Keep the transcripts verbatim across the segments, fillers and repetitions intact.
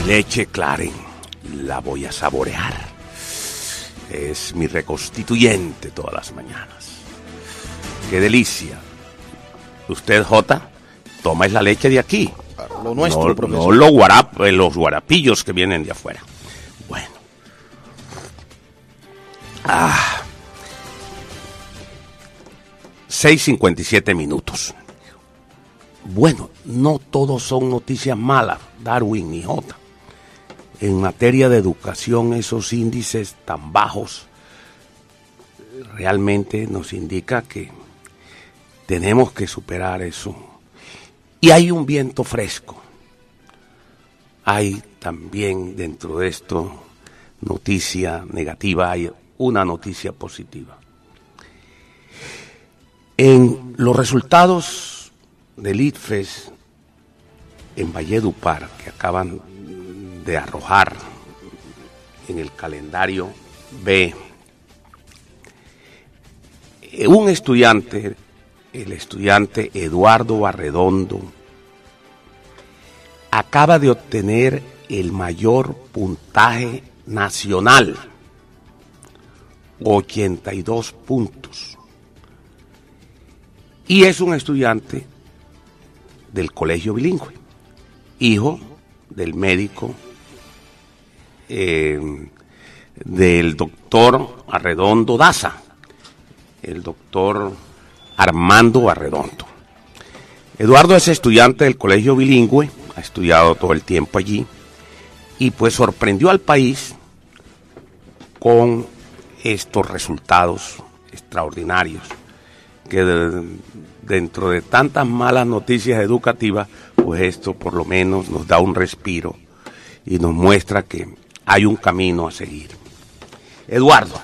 leche Claren, la voy a saborear. Es mi reconstituyente todas las mañanas. ¡Qué delicia! Usted, Jota, toma la leche de aquí. Lo nuestro, no, profesor. No los, guarap, los guarapillos que vienen de afuera. Bueno. Ah. seis cincuenta y siete minutos. Bueno, no todos son noticias malas, Darwin y Jota. En materia de educación, esos índices tan bajos realmente nos indica que tenemos que superar eso. Y hay un viento fresco. Hay también dentro de esto noticia negativa, hay una noticia positiva. En los resultados del ITFES en Valledupar, que acaban de arrojar en el calendario B, un estudiante, el estudiante Eduardo Arredondo, acaba de obtener el mayor puntaje nacional, ochenta y dos puntos. Y es un estudiante del colegio bilingüe, hijo del médico, eh, del doctor Arredondo Daza, el doctor Armando Arredondo. Eduardo es estudiante del colegio bilingüe, ha estudiado todo el tiempo allí, y pues sorprendió al país con estos resultados extraordinarios, que de, dentro de tantas malas noticias educativas, pues esto por lo menos nos da un respiro y nos muestra que hay un camino a seguir. Eduardo,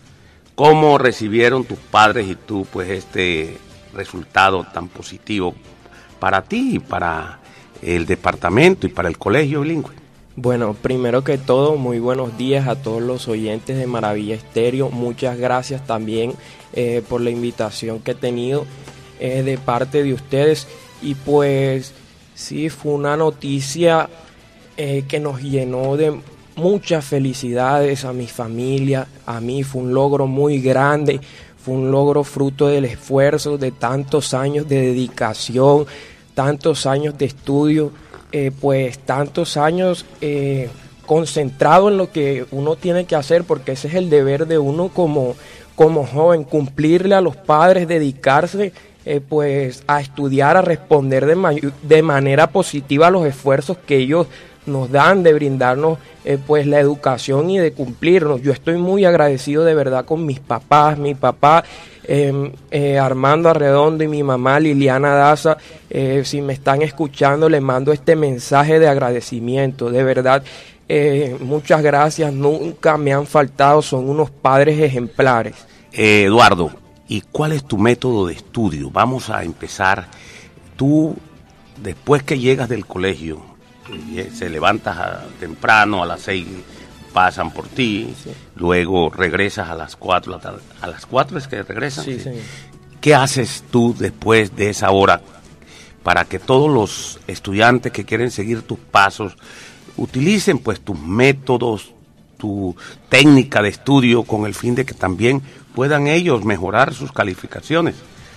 ¿cómo recibieron tus padres y tú pues este resultado tan positivo para ti y para el departamento y para el colegio bilingüe? Bueno, primero que todo, muy buenos días a todos los oyentes de Maravilla Estéreo. Muchas gracias también eh, por la invitación que he tenido eh, de parte de ustedes. Y pues sí, fue una noticia eh, que nos llenó de muchas felicidades a mi familia, a mí. Fue un logro muy grande, fue un logro fruto del esfuerzo de tantos años de dedicación, tantos años de estudio. Eh, pues tantos años eh, concentrado en lo que uno tiene que hacer, porque ese es el deber de uno como, como joven, cumplirle a los padres, dedicarse eh, pues a estudiar, a responder de, ma- de manera positiva a los esfuerzos que ellos nos dan de brindarnos eh, pues la educación y de cumplirnos. Yo estoy muy agradecido de verdad con mis papás, mi papá eh, eh, Armando Arredondo y mi mamá Liliana Daza. Eh, si me están escuchando, les mando este mensaje de agradecimiento, de verdad. Eh, muchas gracias, nunca me han faltado, son unos padres ejemplares. Eh, Eduardo, ¿y cuál es tu método de estudio? Vamos a empezar. Tú, después que llegas del colegio, se levantas a, temprano, a las seis pasan por ti, sí. Luego regresas a las cuatro, a las cuatro es que regresas. Sí, sí. ¿Qué haces tú después de esa hora para que todos los estudiantes que quieren seguir tus pasos utilicen pues tus métodos, tu técnica de estudio con el fin de que también puedan ellos mejorar sus calificaciones?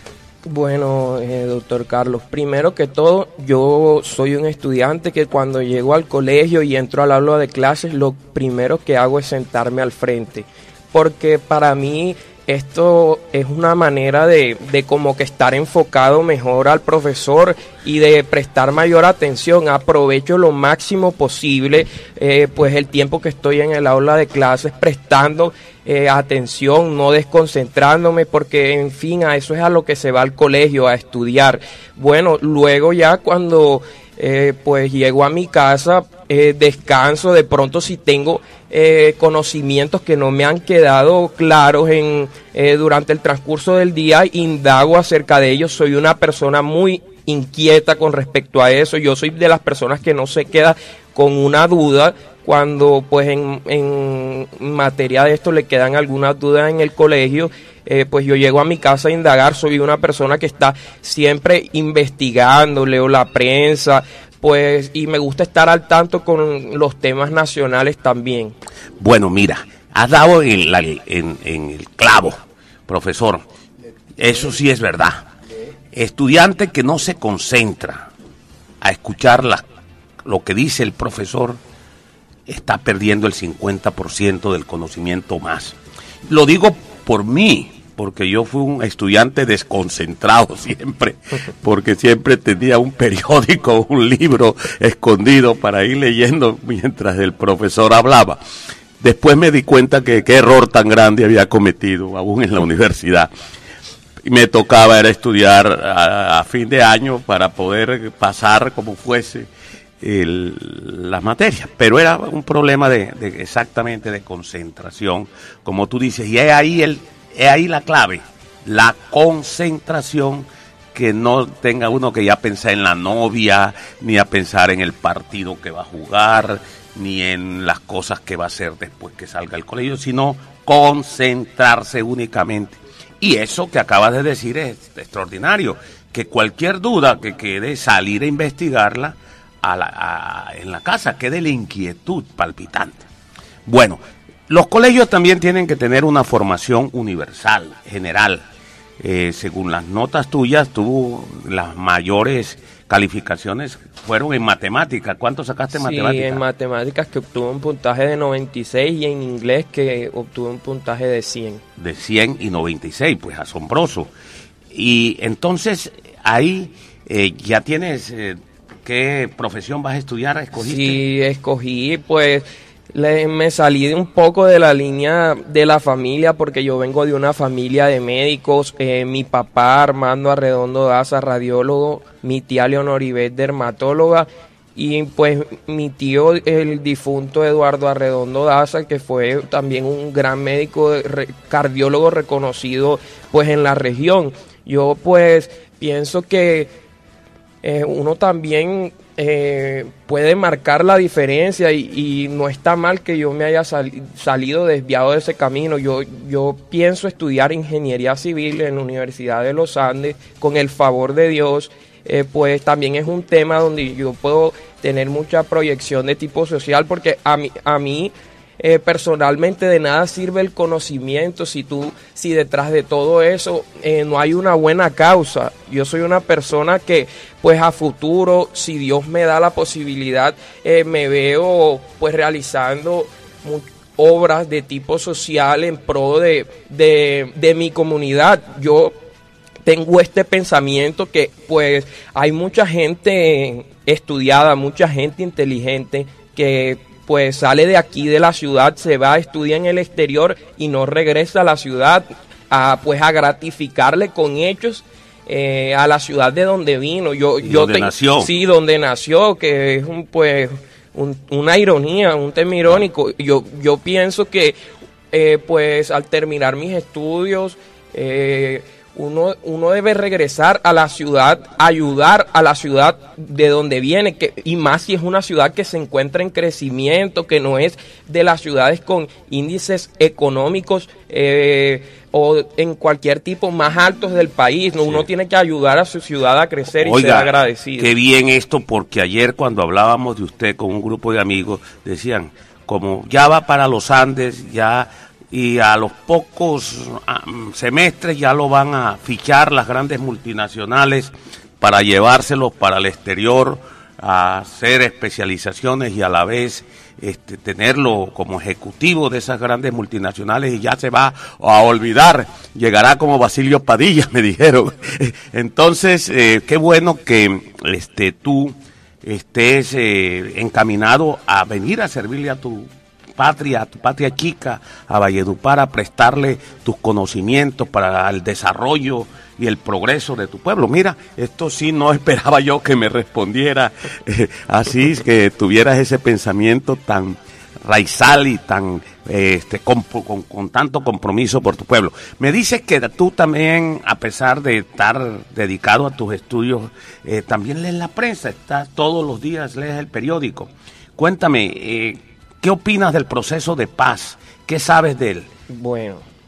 Bueno, eh, doctor Carlos, primero que todo, yo soy un estudiante que cuando llego al colegio y entro al aula de clases, lo primero que hago es sentarme al frente, porque para mí esto es una manera de, de como que estar enfocado mejor al profesor y de prestar mayor atención. Aprovecho lo máximo posible eh, pues el tiempo que estoy en el aula de clases prestando eh, atención, no desconcentrándome, porque en fin a eso es a lo que se va al colegio, a estudiar. Bueno, luego ya cuando eh, pues llego a mi casa, eh, descanso, de pronto si tengo Eh, conocimientos que no me han quedado claros en eh, durante el transcurso del día, indago acerca de ellos. Soy una persona muy inquieta con respecto a eso. Yo soy de las personas que no se queda con una duda cuando pues en, en materia de esto le quedan algunas dudas en el colegio. Eh, pues yo llego a mi casa a indagar. Soy una persona que está siempre investigando, leo la prensa, pues, y me gusta estar al tanto con los temas nacionales también. Bueno, mira, has dado en, la, en, en el clavo, profesor. Eso sí es verdad. Estudiante que no se concentra a escuchar la, lo que dice el profesor, está perdiendo el cincuenta por ciento del conocimiento más. Lo digo por mí, porque yo fui un estudiante desconcentrado siempre, porque siempre tenía un periódico, un libro escondido para ir leyendo mientras el profesor hablaba. Después me di cuenta que qué error tan grande había cometido, aún en la universidad. Y me tocaba era estudiar a, a fin de año para poder pasar como fuese el, las materias. Pero era un problema de, de exactamente de concentración, como tú dices, y es ahí el Es ahí la clave, la concentración, que no tenga uno que ya pensar en la novia, ni a pensar en el partido que va a jugar, ni en las cosas que va a hacer después que salga del colegio, sino concentrarse únicamente. Y eso que acabas de decir es extraordinario, que cualquier duda que quede, salir a investigarla a la, a, en la casa, quede la inquietud palpitante. Bueno, los colegios también tienen que tener una formación universal, general. Eh, según las notas tuyas, tú las mayores calificaciones fueron en matemáticas. ¿Cuánto sacaste en sí, matemáticas? Sí, en matemáticas que obtuve un puntaje de noventa y seis y en inglés que obtuve un puntaje de cien. De cien y noventa y seis, pues asombroso. Y entonces ahí eh, ya tienes, eh, ¿qué profesión vas a estudiar? ¿Escogiste? Sí, escogí pues... Le, me salí de un poco de la línea de la familia porque yo vengo de una familia de médicos. Eh, mi papá Armando Arredondo Daza, radiólogo, mi tía Leonor Ivette, dermatóloga, y pues mi tío, el difunto Eduardo Arredondo Daza, que fue también un gran médico, re, cardiólogo reconocido pues en la región. Yo pues pienso que eh, uno también eh, puede marcar la diferencia y, y no está mal que yo me haya sal, salido desviado de ese camino. Yo, yo pienso estudiar ingeniería civil en la Universidad de los Andes con el favor de Dios. Eh, pues también es un tema donde yo puedo tener mucha proyección de tipo social, porque a mí, a mí eh, personalmente de nada sirve el conocimiento si tú, si detrás de todo eso eh, no hay una buena causa. Yo soy una persona que pues a futuro, si Dios me da la posibilidad, eh, me veo pues realizando obras de tipo social en pro de, de, de mi comunidad. Yo tengo este pensamiento que pues hay mucha gente estudiada, mucha gente inteligente que pues sale de aquí de la ciudad, se va a estudiar en el exterior y no regresa a la ciudad a pues a gratificarle con hechos eh, a la ciudad de donde vino. Yo, yo donde te, nació. Sí, donde nació, que es un pues un, una ironía, un tema irónico. Yo, yo pienso que eh, pues al terminar mis estudios eh, Uno, uno debe regresar a la ciudad, ayudar a la ciudad de donde viene, que, y más si es una ciudad que se encuentra en crecimiento, que no es de las ciudades con índices económicos eh, o en cualquier tipo más altos del país. ¿No? Sí. Uno tiene que ayudar a su ciudad a crecer. Oiga, y ser agradecido. Qué bien esto, porque ayer cuando hablábamos de usted con un grupo de amigos, decían, como ya va para los Andes, ya... y a los pocos semestres ya lo van a fichar las grandes multinacionales para llevárselos para el exterior a hacer especializaciones y a la vez este, tenerlo como ejecutivo de esas grandes multinacionales, y ya se va a olvidar, llegará como Basilio Padilla, me dijeron. Entonces, eh, qué bueno que este, tú estés eh, encaminado a venir a servirle a tu patria, a tu patria chica, a Valledupar, a prestarle tus conocimientos para el desarrollo y el progreso de tu pueblo. Mira, esto sí no esperaba yo que me respondiera eh, así, que tuvieras ese pensamiento tan raizal y tan eh, este con, con, con tanto compromiso por tu pueblo. Me dices que tú también, a pesar de estar dedicado a tus estudios, eh, también lees la prensa, estás todos los días, lees el periódico. Cuéntame, eh, ¿qué opinas del proceso de paz? ¿Qué sabes de él? Bueno,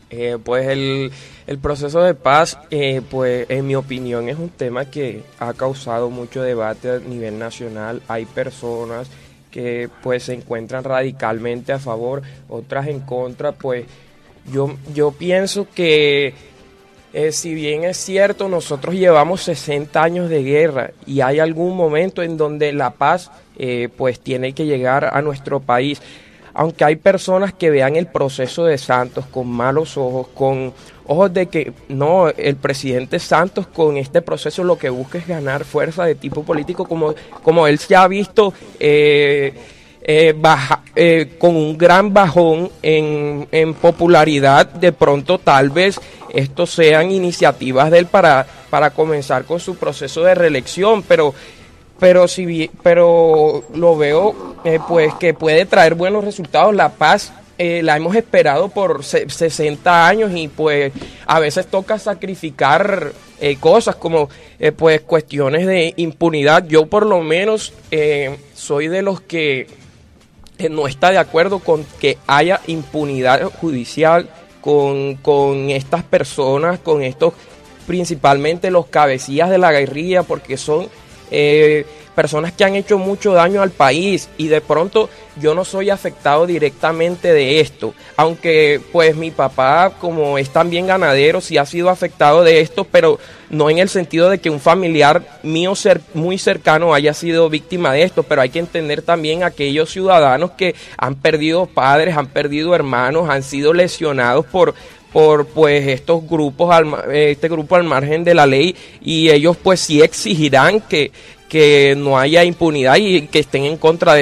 Eh, pues el, el proceso de paz, eh, pues en mi opinión es un tema que ha causado mucho debate a nivel nacional. Hay personas que pues se encuentran radicalmente a favor, otras en contra. Pues yo, yo pienso que eh, si bien es cierto, nosotros llevamos sesenta años de guerra y hay algún momento en donde la paz eh, pues tiene que llegar a nuestro país. Aunque hay personas que vean el proceso de Santos con malos ojos, con ojos de que no, el presidente Santos con este proceso lo que busca es ganar fuerza de tipo político, como, como él se ha visto eh, eh, baja, eh, con un gran bajón en, en popularidad. De pronto tal vez estos sean iniciativas de él para, para comenzar con su proceso de reelección, pero... pero si pero lo veo eh, pues que puede traer buenos resultados. La paz eh, la hemos esperado por sesenta años y pues a veces toca sacrificar eh, cosas como eh, pues cuestiones de impunidad. Yo por lo menos eh, soy de los que eh, no está de acuerdo con que haya impunidad judicial con, con estas personas, con estos principalmente los cabecillas de la guerrilla, porque son Eh, personas que han hecho mucho daño al país y de pronto yo no soy afectado directamente de esto, aunque pues mi papá, como es también ganadero, sí ha sido afectado de esto, pero no en el sentido de que un familiar mío cer- muy cercano haya sido víctima de esto. Pero hay que entender también a aquellos ciudadanos que han perdido padres, han perdido hermanos, han sido lesionados por por pues estos grupos, al, este grupo al margen de la ley, y ellos pues sí exigirán que, que no haya impunidad y que estén en contra de